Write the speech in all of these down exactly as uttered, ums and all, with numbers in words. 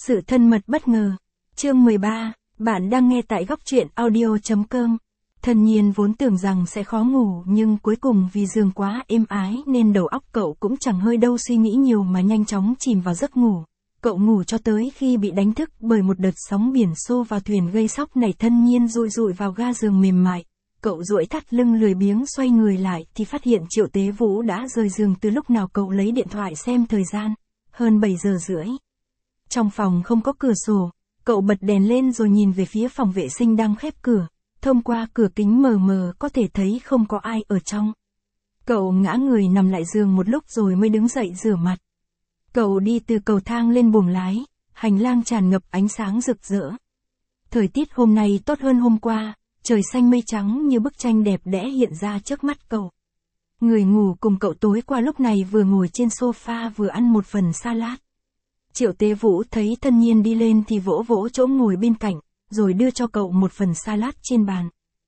Sự thân mật bất ngờ. Chương mười ba, bạn đang nghe tại góc truyện audio.com. Thần Nhiên vốn tưởng rằng sẽ khó ngủ nhưng cuối cùng vì giường quá êm ái nên đầu óc cậu cũng chẳng hơi đâu suy nghĩ nhiều mà nhanh chóng chìm vào giấc ngủ. Cậu ngủ cho tới khi bị đánh thức bởi một đợt sóng biển xô vào thuyền gây sóc nảy. Thần Nhiên dụi dụi vào ga giường mềm mại. Cậu duỗi thắt lưng lười biếng xoay người lại thì phát hiện Triệu Tế Vũ đã rời giường từ lúc nào. Cậu lấy điện thoại xem thời gian. Hơn bảy giờ rưỡi. Trong phòng không có cửa sổ. Cậu bật đèn lên rồi nhìn về phía phòng vệ sinh đang khép cửa. Thông qua cửa kính mờ mờ có thể thấy không có ai ở trong. Cậu ngã người nằm lại giường một lúc rồi mới đứng dậy rửa mặt. Cậu đi từ cầu thang lên buồng lái, hành lang tràn ngập ánh sáng rực rỡ. Thời tiết hôm nay tốt hơn hôm qua, trời xanh mây trắng như bức tranh đẹp đẽ hiện ra trước mắt cậu. Người ngủ cùng cậu tối qua lúc này vừa ngồi trên sofa vừa ăn một phần salad. Triệu Tế Vũ thấy Thần Nhiên đi lên thì vỗ vỗ chỗ ngồi bên cạnh, rồi đưa cho cậu một phần salad trên bàn.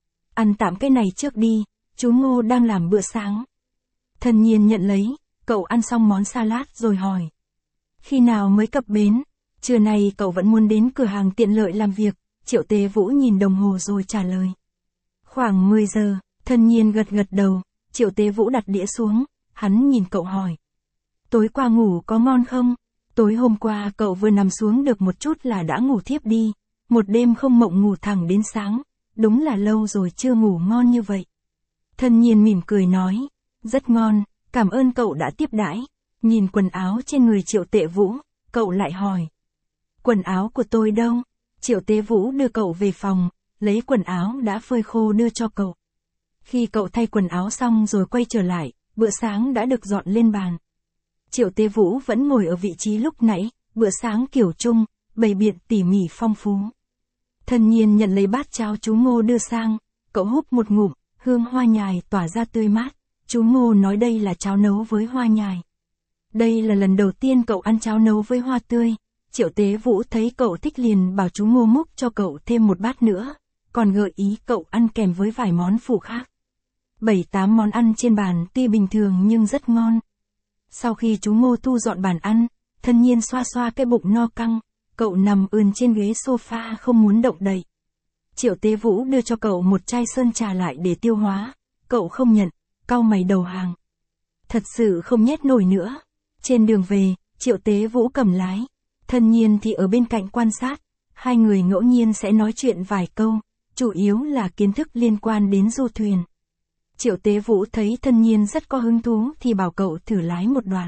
Ăn tạm cái này trước đi, chú Ngô đang làm bữa sáng. Thần Nhiên nhận lấy, cậu ăn xong món salad rồi hỏi. Khi nào mới cập bến? Trưa nay cậu vẫn muốn đến cửa hàng tiện lợi làm việc. Triệu Tế Vũ nhìn đồng hồ rồi trả lời. Khoảng mười giờ, Thần Nhiên gật gật đầu. Triệu Tế Vũ đặt đĩa xuống, hắn nhìn cậu hỏi. Tối qua ngủ có ngon không? Tối hôm qua cậu vừa nằm xuống được một chút là đã ngủ thiếp đi. Một đêm không mộng ngủ thẳng đến sáng. Đúng là lâu rồi chưa ngủ ngon như vậy. Thần Nhiên mỉm cười nói. Rất ngon, cảm ơn cậu đã tiếp đãi. Nhìn quần áo trên người Triệu Tế Vũ, cậu lại hỏi. Quần áo của tôi đâu? Triệu Tế Vũ đưa cậu về phòng, lấy quần áo đã phơi khô đưa cho cậu. Khi cậu thay quần áo xong rồi quay trở lại, bữa sáng đã được dọn lên bàn. Triệu Tế Vũ vẫn ngồi ở vị trí lúc nãy, bữa sáng kiểu Trung, bày biện tỉ mỉ phong phú. Thần Nhiên nhận lấy bát cháo chú Ngô đưa sang, cậu húp một ngụm, hương hoa nhài tỏa ra tươi mát. Chú Ngô nói đây là cháo nấu với hoa nhài. Đây là lần đầu tiên cậu ăn cháo nấu với hoa tươi. Triệu Tế Vũ thấy cậu thích liền bảo chú Ngô múc cho cậu thêm một bát nữa, còn gợi ý cậu ăn kèm với vài món phụ khác. Bảy tám món ăn trên bàn tuy bình thường nhưng rất ngon. Sau khi chú Ngô thu dọn bàn ăn, Thần Nhiên xoa xoa cái bụng no căng, cậu nằm ườn trên ghế sofa không muốn động đậy. Triệu Tế Vũ đưa cho cậu một chai sơn trà lại để tiêu hóa, cậu không nhận, cau mày đầu hàng. Thật sự không nhét nổi nữa. Trên đường về, Triệu Tế Vũ cầm lái. Thần Nhiên thì ở bên cạnh quan sát, hai người ngẫu nhiên sẽ nói chuyện vài câu, chủ yếu là kiến thức liên quan đến du thuyền. Triệu Tế Vũ thấy Thần Nhiên rất có hứng thú thì bảo cậu thử lái một đoạn.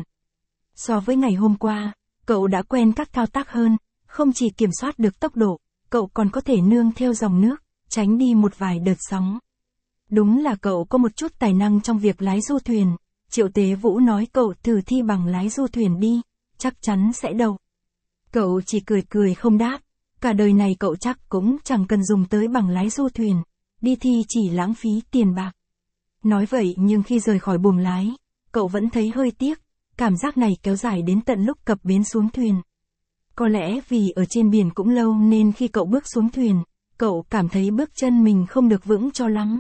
So với ngày hôm qua, cậu đã quen các thao tác hơn, không chỉ kiểm soát được tốc độ, cậu còn có thể nương theo dòng nước, tránh đi một vài đợt sóng. Đúng là cậu có một chút tài năng trong việc lái du thuyền. Triệu Tế Vũ nói cậu thử thi bằng lái du thuyền đi, chắc chắn sẽ đậu. Cậu chỉ cười cười không đáp, cả đời này cậu chắc cũng chẳng cần dùng tới bằng lái du thuyền, đi thi chỉ lãng phí tiền bạc. Nói vậy nhưng khi rời khỏi buồng lái, cậu vẫn thấy hơi tiếc, cảm giác này kéo dài đến tận lúc cập bến xuống thuyền. Có lẽ vì ở trên biển cũng lâu nên khi cậu bước xuống thuyền, cậu cảm thấy bước chân mình không được vững cho lắm.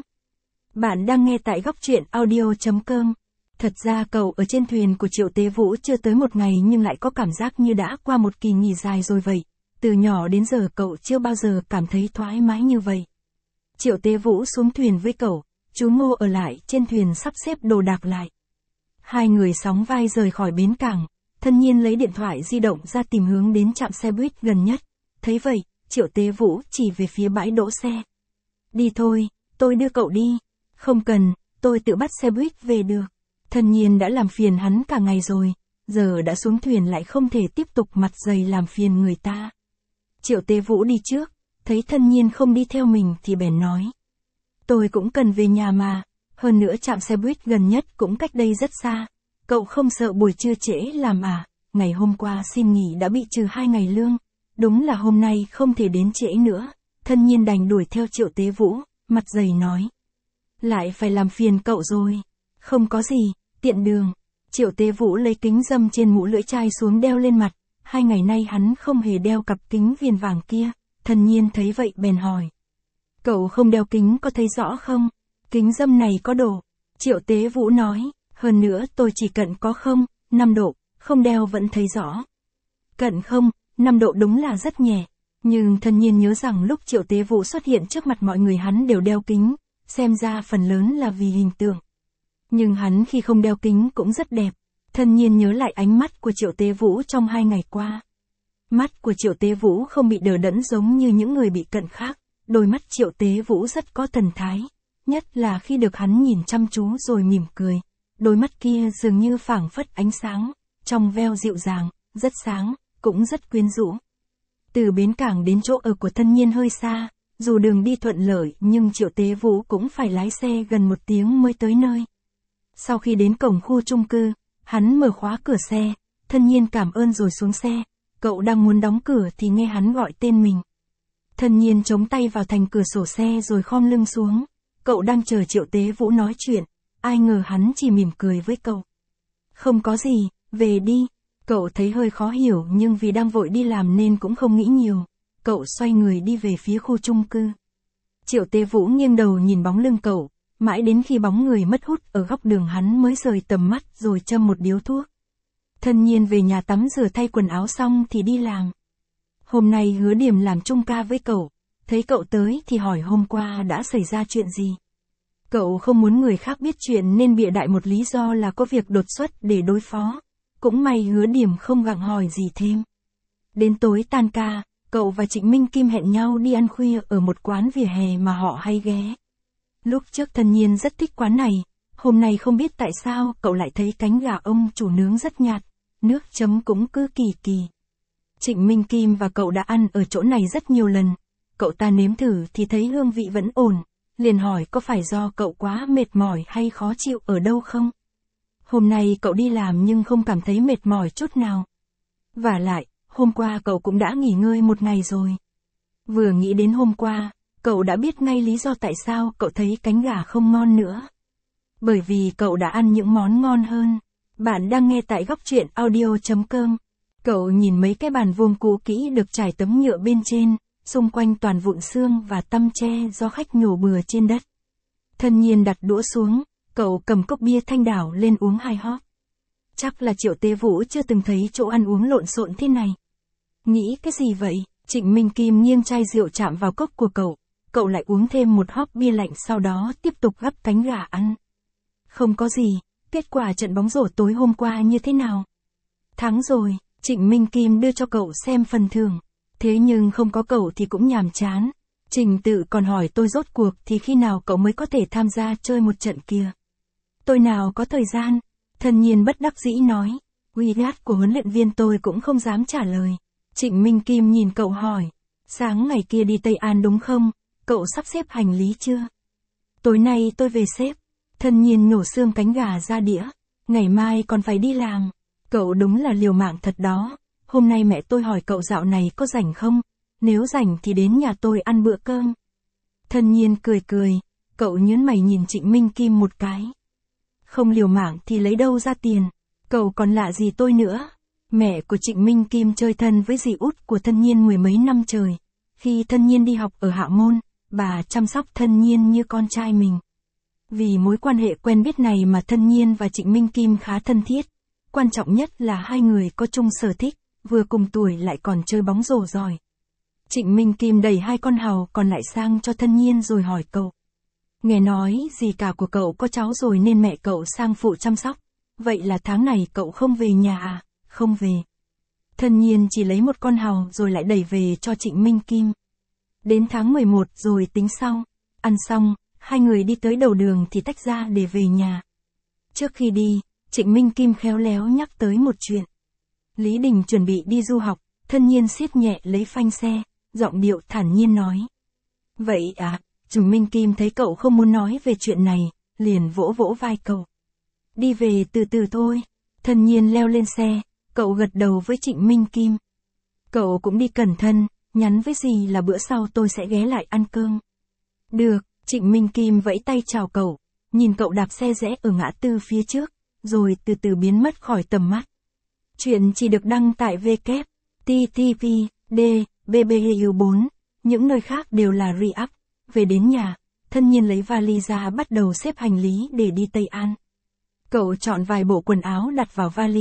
Bạn đang nghe tại góc truyện audio.com. Thật ra cậu ở trên thuyền của Triệu Tế Vũ chưa tới một ngày nhưng lại có cảm giác như đã qua một kỳ nghỉ dài rồi vậy. Từ nhỏ đến giờ cậu chưa bao giờ cảm thấy thoải mái như vậy. Triệu Tế Vũ xuống thuyền với cậu, chú Ngô ở lại trên thuyền sắp xếp đồ đạc lại. Hai người sóng vai rời khỏi bến cảng, Thần Nhiên lấy điện thoại di động ra tìm hướng đến trạm xe buýt gần nhất. Thấy vậy, Triệu Tế Vũ chỉ về phía bãi đỗ xe. Đi thôi, tôi đưa cậu đi. Không cần, tôi tự bắt xe buýt về được. Thần Nhiên đã làm phiền hắn cả ngày rồi, giờ đã xuống thuyền lại không thể tiếp tục mặt dày làm phiền người ta. Triệu Tế Vũ đi trước, thấy Thần Nhiên không đi theo mình thì bèn nói. Tôi cũng cần về nhà mà, hơn nữa trạm xe buýt gần nhất cũng cách đây rất xa. Cậu không sợ buổi trưa trễ làm à? Ngày hôm qua xin nghỉ đã bị trừ hai ngày lương, đúng là hôm nay không thể đến trễ nữa. Thần Nhiên đành đuổi theo Triệu Tế Vũ, mặt dày nói. Lại phải làm phiền cậu rồi. Không có gì, tiện đường. Triệu Tế Vũ lấy kính râm trên mũ lưỡi chai xuống đeo lên mặt. Hai ngày nay hắn không hề đeo cặp kính viền vàng kia. Thần Nhiên thấy vậy bèn hỏi. Cậu không đeo kính có thấy rõ không? Kính râm này có độ. Triệu Tế Vũ nói. Hơn nữa tôi chỉ cận có không, năm độ, không đeo vẫn thấy rõ. Cận không, năm độ đúng là rất nhẹ. Nhưng Thân Nhiên nhớ rằng lúc Triệu Tế Vũ xuất hiện trước mặt mọi người hắn đều đeo kính, xem ra phần lớn là vì hình tượng. Nhưng hắn khi không đeo kính cũng rất đẹp. Thân Nhiên nhớ lại ánh mắt của Triệu Tế Vũ trong hai ngày qua. Mắt của Triệu Tế Vũ không bị đờ đẫn giống như những người bị cận khác, đôi mắt Triệu Tế Vũ rất có thần thái, nhất là khi được hắn nhìn chăm chú rồi mỉm cười. Đôi mắt kia dường như phảng phất ánh sáng, trong veo dịu dàng, rất sáng, cũng rất quyến rũ. Từ bến cảng đến chỗ ở của Thân Nhiên hơi xa, dù đường đi thuận lợi nhưng Triệu Tế Vũ cũng phải lái xe gần một tiếng mới tới nơi. Sau khi đến cổng khu chung cư, hắn mở khóa cửa xe, Thân Nhiên cảm ơn rồi xuống xe. Cậu đang muốn đóng cửa thì nghe hắn gọi tên mình. Thân Nhiên chống tay vào thành cửa sổ xe rồi khom lưng xuống. Cậu đang chờ Triệu Tế Vũ nói chuyện, ai ngờ hắn chỉ mỉm cười với cậu. Không có gì, về đi. Cậu thấy hơi khó hiểu nhưng vì đang vội đi làm nên cũng không nghĩ nhiều. Cậu xoay người đi về phía khu chung cư. Triệu Tế Vũ nghiêng đầu nhìn bóng lưng cậu, mãi đến khi bóng người mất hút ở góc đường hắn mới rời tầm mắt rồi châm một điếu thuốc. Thân Nhiên về nhà tắm rửa thay quần áo xong thì đi làm. Hôm nay Hứa Điểm làm chung ca với cậu, thấy cậu tới thì hỏi hôm qua đã xảy ra chuyện gì. Cậu không muốn người khác biết chuyện nên bịa đại một lý do là có việc đột xuất để đối phó. Cũng may Hứa Điểm không gặng hỏi gì thêm. Đến tối tan ca, cậu và Trịnh Minh Kim hẹn nhau đi ăn khuya ở một quán vỉa hè mà họ hay ghé. Lúc trước Thân Nhiên rất thích quán này, hôm nay không biết tại sao cậu lại thấy cánh gà ông chủ nướng rất nhạt, nước chấm cũng cứ kỳ kỳ. Trịnh Minh Kim và cậu đã ăn ở chỗ này rất nhiều lần, cậu ta nếm thử thì thấy hương vị vẫn ổn, liền hỏi có phải do cậu quá mệt mỏi hay khó chịu ở đâu không? Hôm nay cậu đi làm nhưng không cảm thấy mệt mỏi chút nào. Vả lại, hôm qua cậu cũng đã nghỉ ngơi một ngày rồi. Vừa nghĩ đến hôm qua, cậu đã biết ngay lý do tại sao cậu thấy cánh gà không ngon nữa. Bởi vì cậu đã ăn những món ngon hơn. Bạn đang nghe tại góc truyện audio chấm com. Cậu nhìn mấy cái bàn vuông cũ kỹ được trải tấm nhựa bên trên, xung quanh toàn vụn xương và tăm tre do khách nhổ bừa trên đất. Thân Nhiên đặt đũa xuống, cậu cầm cốc bia Thanh Đảo lên uống hai hóp. Chắc là Triệu Tế Vũ chưa từng thấy chỗ ăn uống lộn xộn thế này. Nghĩ cái gì vậy? Trịnh Minh Kim nghiêng chai rượu chạm vào cốc của cậu, cậu lại uống thêm một hóp bia lạnh sau đó tiếp tục gắp cánh gà ăn. Không có gì, kết quả trận bóng rổ tối hôm qua như thế nào? Thắng rồi, Trịnh Minh Kim đưa cho cậu xem phần thưởng. Thế nhưng không có cậu thì cũng nhàm chán. Trình Tự còn hỏi tôi rốt cuộc thì khi nào cậu mới có thể tham gia chơi một trận kia. Tôi nào có thời gian, Thân Nhiên bất đắc dĩ nói. Uy gát của huấn luyện viên tôi cũng không dám trả lời. Trịnh Minh Kim nhìn cậu hỏi. Sáng ngày kia đi Tây An đúng không? Cậu sắp xếp hành lý chưa? Tối nay tôi về xếp. Thân Nhiên nhổ xương cánh gà ra đĩa. Ngày mai còn phải đi làm. Cậu đúng là liều mạng thật đó. Hôm nay mẹ tôi hỏi cậu dạo này có rảnh không? Nếu rảnh thì đến nhà tôi ăn bữa cơm. Thân Nhiên cười cười. Cậu nhướng mày nhìn Trịnh Minh Kim một cái. Không liều mạng thì lấy đâu ra tiền? Cậu còn lạ gì tôi nữa? Mẹ của Trịnh Minh Kim chơi thân với dì út của Thân Nhiên mười mấy năm trời. Khi Thân Nhiên đi học ở Hạ Môn, bà chăm sóc Thân Nhiên như con trai mình. Vì mối quan hệ quen biết này mà Thân Nhiên và Trịnh Minh Kim khá thân thiết. Quan trọng nhất là hai người có chung sở thích, vừa cùng tuổi lại còn chơi bóng rổ giỏi. Trịnh Minh Kim đẩy hai con hàu còn lại sang cho Thân Nhiên rồi hỏi cậu. Nghe nói dì cả của cậu có cháu rồi nên mẹ cậu sang phụ chăm sóc. Vậy là tháng này cậu không về nhà à? Không về. Thân Nhiên chỉ lấy một con hàu rồi lại đẩy về cho Trịnh Minh Kim. Đến tháng mười một rồi tính sau. Ăn xong, hai người đi tới đầu đường thì tách ra để về nhà. Trước khi đi, Trịnh Minh Kim khéo léo nhắc tới một chuyện. Lý Đình chuẩn bị đi du học, Thân Nhiên siết nhẹ lấy phanh xe, giọng điệu thản nhiên nói. Vậy à? Trịnh Minh Kim thấy cậu không muốn nói về chuyện này, liền vỗ vỗ vai cậu. Đi về từ từ thôi. Thân Nhiên leo lên xe, cậu gật đầu với Trịnh Minh Kim. Cậu cũng đi cẩn thận, nhắn với dì là bữa sau tôi sẽ ghé lại ăn cơm. Được, Trịnh Minh Kim vẫy tay chào cậu, nhìn cậu đạp xe rẽ ở ngã tư phía trước, rồi từ từ biến mất khỏi tầm mắt. Chuyện chỉ được đăng tại W T T P D B B U bốn, những nơi khác đều là re-up. Về đến nhà, Thân Nhiên lấy vali ra bắt đầu xếp hành lý để đi Tây An. Cậu chọn vài bộ quần áo đặt vào vali,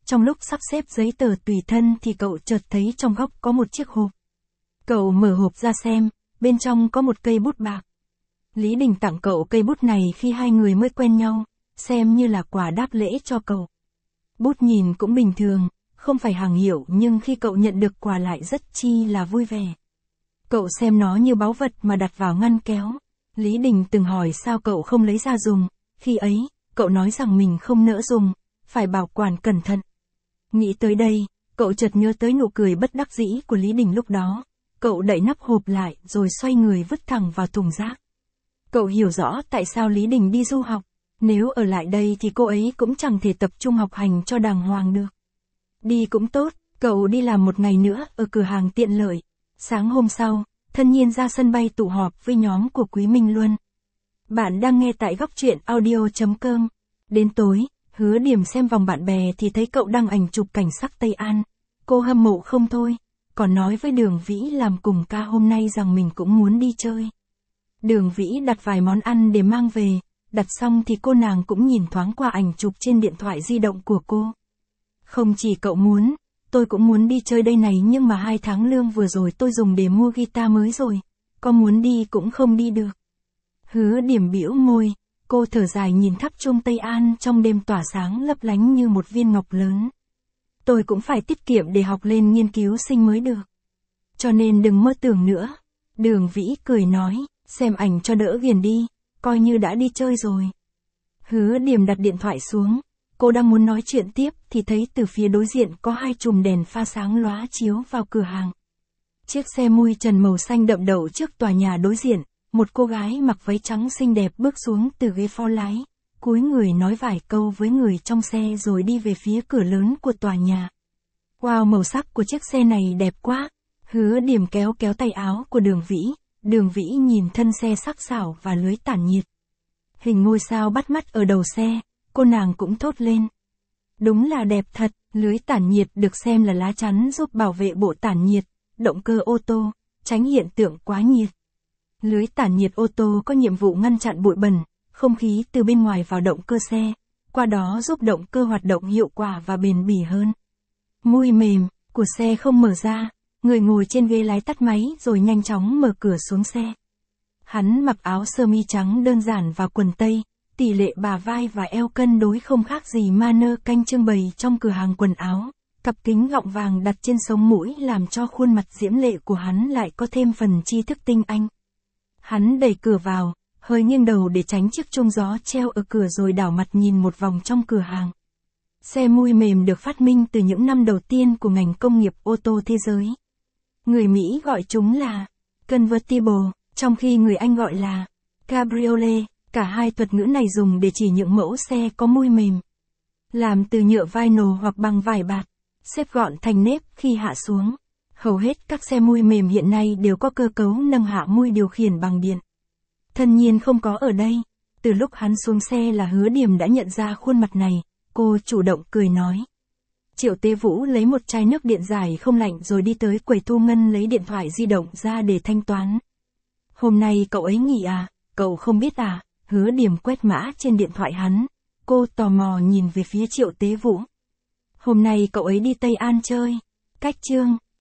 trong lúc sắp xếp giấy tờ tùy thân thì cậu chợt thấy trong góc có một chiếc hộp. Cậu mở hộp ra xem, bên trong có một cây bút bạc. Lý Đình tặng cậu cây bút này khi hai người mới quen nhau, xem như là quà đáp lễ cho cậu. Bút nhìn cũng bình thường, không phải hàng hiệu nhưng khi cậu nhận được quà lại rất chi là vui vẻ. Cậu xem nó như báu vật mà đặt vào ngăn kéo. Lý Đình từng hỏi sao cậu không lấy ra dùng, khi ấy, cậu nói rằng mình không nỡ dùng, phải bảo quản cẩn thận. Nghĩ tới đây, cậu chợt nhớ tới nụ cười bất đắc dĩ của Lý Đình lúc đó. Cậu đậy nắp hộp lại rồi xoay người vứt thẳng vào thùng rác. Cậu hiểu rõ tại sao Lý Đình đi du học. Nếu ở lại đây thì cô ấy cũng chẳng thể tập trung học hành cho đàng hoàng được. Đi cũng tốt, cậu đi làm một ngày nữa ở cửa hàng tiện lợi. Sáng hôm sau, Thân Nhiên ra sân bay tụ họp với nhóm của Quý Minh Luân. Bạn đang nghe tại góc truyện audio chấm com. Đến tối, Hứa Điểm xem vòng bạn bè thì thấy cậu đăng ảnh chụp cảnh sắc Tây An. Cô hâm mộ không thôi, còn nói với Đường Vĩ làm cùng ca hôm nay rằng mình cũng muốn đi chơi. Đường Vĩ đặt vài món ăn để mang về, đặt xong thì cô nàng cũng nhìn thoáng qua ảnh chụp trên điện thoại di động của cô. Không chỉ cậu muốn, tôi cũng muốn đi chơi đây này nhưng mà hai tháng lương vừa rồi tôi dùng để mua guitar mới rồi, có muốn đi cũng không đi được. Hứa Điểm bĩu môi, cô thở dài nhìn tháp chuông Tây An trong đêm tỏa sáng lấp lánh như một viên ngọc lớn. Tôi cũng phải tiết kiệm để học lên nghiên cứu sinh mới được. Cho nên đừng mơ tưởng nữa. Đường Vĩ cười nói, xem ảnh cho đỡ ghiền đi, coi như đã đi chơi rồi. Hứa Điểm đặt điện thoại xuống, cô đang muốn nói chuyện tiếp thì thấy từ phía đối diện có hai chùm đèn pha sáng lóa chiếu vào cửa hàng. Chiếc xe mui trần màu xanh đậm đậu trước tòa nhà đối diện, một cô gái mặc váy trắng xinh đẹp bước xuống từ ghế phó lái, cúi người nói vài câu với người trong xe rồi đi về phía cửa lớn của tòa nhà. Wow, màu sắc của chiếc xe này đẹp quá. Hứa Điểm kéo kéo tay áo của Đường Vĩ, Đường Vĩ nhìn thân xe sắc sảo và lưới tản nhiệt. Hình ngôi sao bắt mắt ở đầu xe, cô nàng cũng thốt lên. Đúng là đẹp thật, lưới tản nhiệt được xem là lá chắn giúp bảo vệ bộ tản nhiệt, động cơ ô tô, tránh hiện tượng quá nhiệt. Lưới tản nhiệt ô tô có nhiệm vụ ngăn chặn bụi bẩn, không khí từ bên ngoài vào động cơ xe, qua đó giúp động cơ hoạt động hiệu quả và bền bỉ hơn. Mui mềm của xe không mở ra, người ngồi trên ghế lái tắt máy rồi nhanh chóng mở cửa xuống xe. Hắn mặc áo sơ mi trắng đơn giản và quần tây, tỷ lệ bả vai và eo cân đối không khác gì manơ canh trưng bày trong cửa hàng quần áo. Cặp kính gọng vàng đặt trên sống mũi làm cho khuôn mặt diễm lệ của hắn lại có thêm phần tri thức tinh anh. Hắn đẩy cửa vào, hơi nghiêng đầu để tránh chiếc chuông gió treo ở cửa rồi đảo mặt nhìn một vòng trong cửa hàng. Xe mui mềm được phát minh từ những năm đầu tiên của ngành công nghiệp ô tô thế giới. Người Mỹ gọi chúng là convertible, trong khi người Anh gọi là cabriolet. Cả hai thuật ngữ này dùng để chỉ những mẫu xe có mui mềm. Làm từ nhựa vinyl hoặc bằng vải bạt, xếp gọn thành nếp khi hạ xuống. Hầu hết các xe mui mềm hiện nay đều có cơ cấu nâng hạ mui điều khiển bằng điện. Thân Nhiên không có ở đây. Từ lúc hắn xuống xe là Hứa Điểm đã nhận ra khuôn mặt này, cô chủ động cười nói. Triệu Tế Vũ lấy một chai nước điện giải không lạnh rồi đi tới quầy thu ngân lấy điện thoại di động ra để thanh toán. Hôm nay cậu ấy nghỉ à, cậu không biết à? Hứa Điểm quét mã trên điện thoại hắn. Cô tò mò nhìn về phía Triệu Tế Vũ. Hôm nay cậu ấy đi Tây An chơi. Cách chương